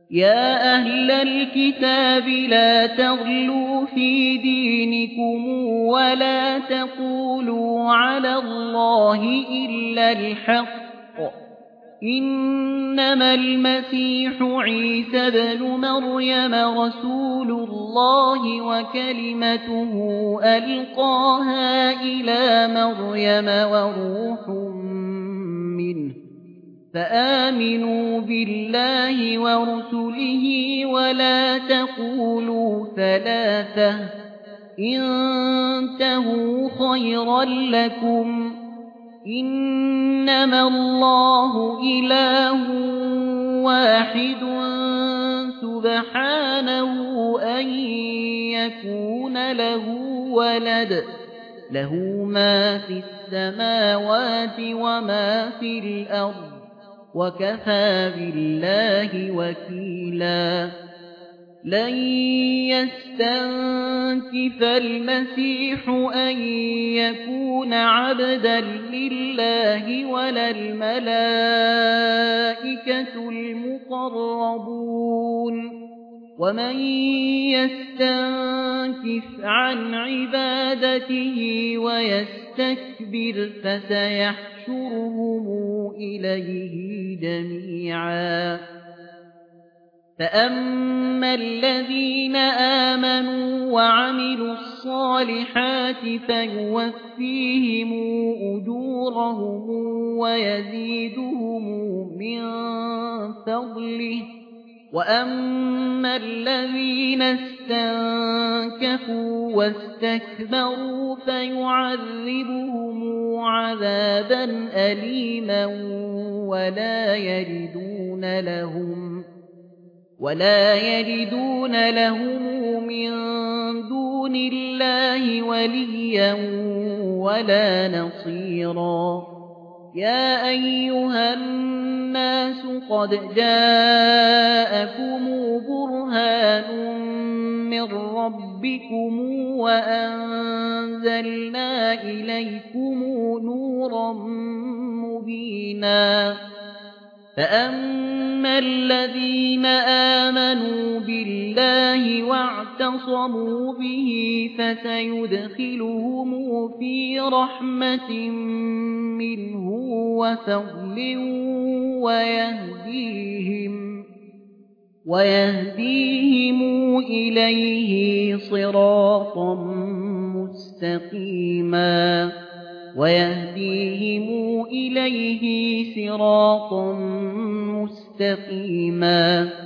يا أهل الكتاب لا تغلوا في دينكم ولا تقولوا على الله إلا الحق إنما المسيح عيسى بن مريم رسول الله وكلمته ألقاها إلى مريم وروح منه فآمنوا بالله ورسله ولا تقولوا ثلاثة انتهوا خيرا لكم إنما الله إله واحد سبحانه أن يكون له ولد له ما في السماوات وما في الأرض وكفى بالله وكيلا لن يستنكف المسيح أن يكون عبدا لله ولا الملائكة المقربون ومن يستنكف عن عبادته ويستكبر فسيحشرهم إليه جميعا فأما الذين آمنوا وعملوا الصالحات فيوفيهم أجورهم ويزيدهم من فضله وأما الذين استنكفوا واستكبروا فيعذبهم عذابا أليما ولا يجدون لهم من دون الله وليا ولا نصيرا يا أيها الناس قد جاءكم برهان من ربكم وأنزلنا إليكم نورا مبينا فأما الذين آمنوا بالله واعتصموا به فسيدخلهم في رحمة منه وفضل ويهديهم إليه صراطا مستقيما